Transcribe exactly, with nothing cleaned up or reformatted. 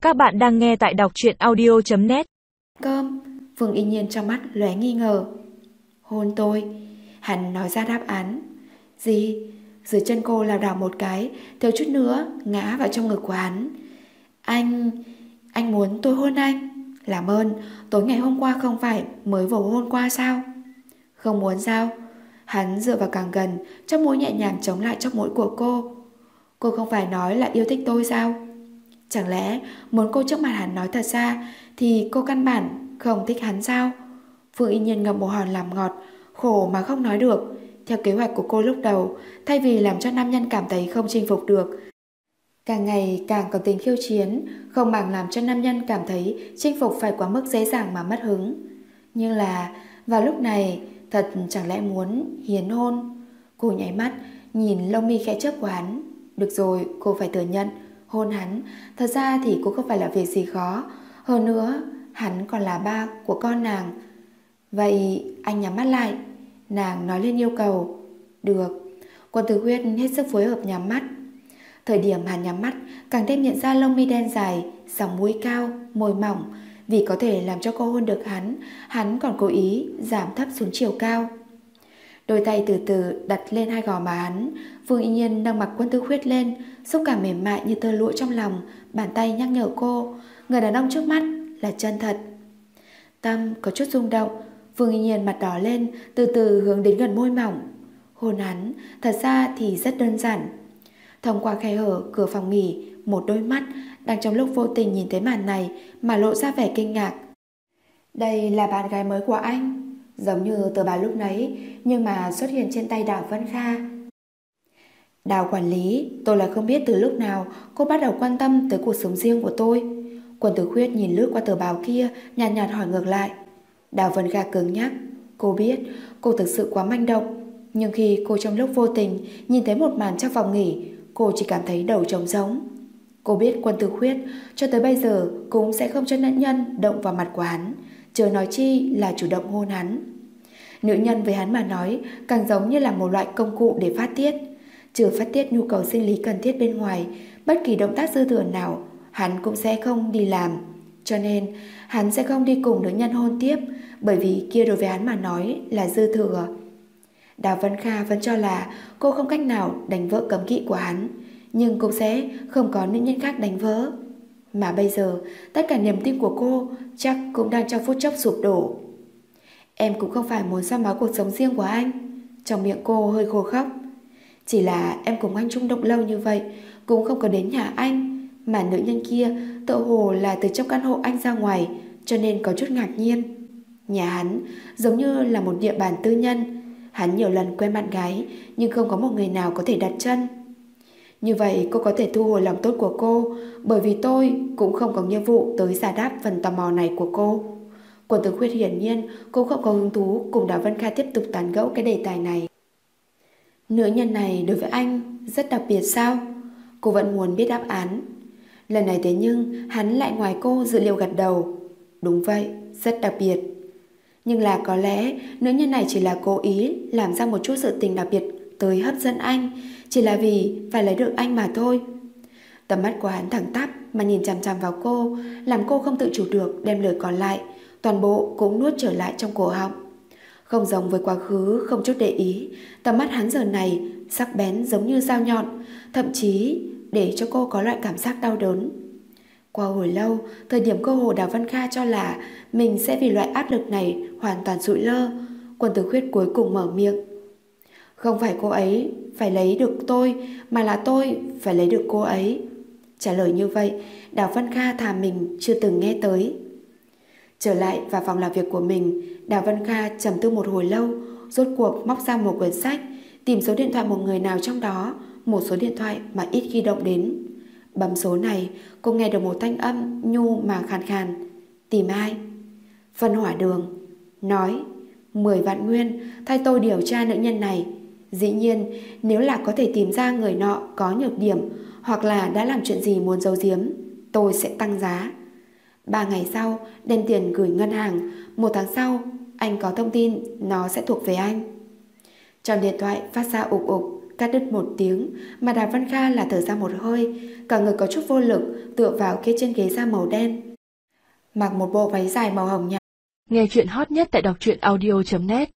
Các bạn đang nghe tại đọc truyện audio chấm net. Cơm. Vương Y Nhiên trong mắt lóe nghi ngờ. Hôn tôi. Hắn nói ra đáp án. Gì? Dưới chân cô lảo đảo một cái, thiếu chút nữa ngã vào trong ngực của hắn. Anh... Anh muốn tôi hôn anh? Làm ơn, tối ngày hôm qua không phải mới vừa hôn qua sao? Không muốn sao? Hắn dựa vào càng gần, trong mũi nhẹ nhàng chống lại trong mũi của cô. Cô không phải nói là yêu thích tôi sao? Chẳng lẽ muốn cô trước mặt hắn nói thật ra thì cô căn bản không thích hắn sao? Vương Y Nhiên ngậm một hòn làm ngọt, khổ mà không nói được. Theo kế hoạch của cô lúc đầu, thay vì làm cho nam nhân cảm thấy không chinh phục được, càng ngày càng có tính khiêu chiến, không bằng làm cho nam nhân cảm thấy chinh phục phải quá mức dễ dàng mà mất hứng. Nhưng là vào lúc này, thật chẳng lẽ muốn hiến hôn? Cô nháy mắt, nhìn lông mi khẽ chớp của hắn. Được rồi, cô phải thừa nhận, hôn hắn thật ra thì cũng không phải là việc gì khó. Hơn nữa, hắn còn là ba của con nàng. Vậy anh nhắm mắt lại. Nàng nói lên yêu cầu. Được. Quân Tử Huyết hết sức phối hợp nhắm mắt. Thời điểm hắn nhắm mắt, càng thêm nhận ra lông mi đen dài, sóng mũi cao, môi mỏng. Vì có thể làm cho cô hôn được hắn, hắn còn cố ý giảm thấp xuống chiều cao. Đôi tay từ từ đặt lên hai gò má hắn. Vương Y Nhiên nâng mặt Quân Tử Huyết lên, xúc cảm mềm mại như tơ lụa trong lòng. Bàn tay nhắc nhở cô, người đàn ông trước mắt là chân thật. Tâm có chút rung động. Vương Y Nhiên mặt đỏ lên, từ từ hướng đến gần môi mỏng. Hôn hắn thật ra thì rất đơn giản. Thông qua khe hở cửa phòng nghỉ, một đôi mắt đang trong lúc vô tình nhìn thấy màn này mà lộ ra vẻ kinh ngạc. Đây là bạn gái mới của anh. Giống như tờ báo lúc nãy, nhưng mà xuất hiện trên tay Đào Vân Kha. Đào quản lý, tôi là không biết từ lúc nào cô bắt đầu quan tâm tới cuộc sống riêng của tôi. Quân Tử Huyết nhìn lướt qua tờ báo kia, nhàn nhạt, nhạt hỏi ngược lại. Đào Vân Kha cứng nhắc. Cô biết cô thực sự quá manh động, nhưng khi cô trong lúc vô tình nhìn thấy một màn trong phòng nghỉ, cô chỉ cảm thấy đầu trống rỗng. Cô biết Quân Tử Huyết cho tới bây giờ cũng sẽ không cho nữ nhân động vào mặt của hắn, chớ nói chi là chủ động hôn hắn. Nữ nhân với hắn mà nói càng giống như là một loại công cụ để phát tiết. Trừ phát tiết nhu cầu sinh lý cần thiết bên ngoài, bất kỳ động tác dư thừa nào hắn cũng sẽ không đi làm. Cho nên hắn sẽ không đi cùng nữ nhân hôn tiếp, bởi vì kia đối với hắn mà nói là dư thừa. Đào Vân Kha vẫn cho là cô không cách nào đánh vỡ cấm kỵ của hắn, nhưng cũng sẽ không có nữ nhân khác đánh vỡ. Mà bây giờ tất cả niềm tin của cô chắc cũng đang trong phút chốc sụp đổ. Em cũng không phải muốn xóa máu cuộc sống riêng của anh. Trong miệng cô hơi khô khóc. Chỉ là em cùng anh chung động lâu như vậy cũng không có đến nhà anh, mà nữ nhân kia tựa hồ là từ trong căn hộ anh ra ngoài, cho nên có chút ngạc nhiên. Nhà hắn giống như là một địa bàn tư nhân. Hắn nhiều lần quen bạn gái, nhưng không có một người nào có thể đặt chân. Như vậy cô có thể thu hồi lòng tốt của cô, bởi vì tôi cũng không có nghĩa vụ tới giải đáp phần tò mò này của cô. Quân Tử Huyết hiển nhiên cũng không có hứng thú cùng Đào Vân Kha tiếp tục tán gẫu cái đề tài này. Nữ nhân này đối với anh rất đặc biệt sao? Cô vẫn muốn biết đáp án. Lần này thế nhưng hắn lại ngoài cô dự liệu gật đầu. Đúng vậy, rất đặc biệt. Nhưng là có lẽ nữ nhân này chỉ là cố ý làm ra một chút sự tình đặc biệt tới hấp dẫn anh, chỉ là vì phải lấy được anh mà thôi. Tầm mắt của hắn thẳng tắp mà nhìn chằm chằm vào cô, làm cô không tự chủ được đem lời còn lại toàn bộ cũng nuốt trở lại trong cổ họng. Không giống với quá khứ không chút để ý, tầm mắt hắn giờ này sắc bén giống như dao nhọn, thậm chí để cho cô có loại cảm giác đau đớn. Qua hồi lâu, thời điểm cơ hồ Đào Vân Kha cho là mình sẽ vì loại áp lực này hoàn toàn sụi lơ, Quân Tử Huyết cuối cùng mở miệng. Không phải cô ấy phải lấy được tôi, mà là tôi phải lấy được cô ấy. Trả lời như vậy, Đào Vân Kha thà mình chưa từng nghe tới. Trở lại vào phòng làm việc của mình, Đào Vân Kha trầm tư một hồi lâu, rốt cuộc móc ra một quyển sách, tìm số điện thoại một người nào trong đó, một số điện thoại mà ít khi động đến. Bấm số này, cô nghe được một thanh âm nhu mà khàn khàn. Tìm ai? Phân Hỏa Đường. Nói mười vạn nguyên thay tôi điều tra nữ nhân này. Dĩ nhiên, nếu là có thể tìm ra người nọ có nhược điểm hoặc là đã làm chuyện gì muốn giấu giếm, tôi sẽ tăng giá. Ba ngày sau đem tiền gửi ngân hàng. Một tháng sau anh có thông tin nó sẽ thuộc về anh. Trong điện thoại phát ra ục ục. cắt đứt một tiếng mà Đàm Văn Kha là thở ra một hơi, cả người có chút vô lực tựa vào kia trên ghế da màu đen. Mặc một bộ váy dài màu hồng nhạt. Nghe chuyện hot nhất tại đọc truyện audio chấm net.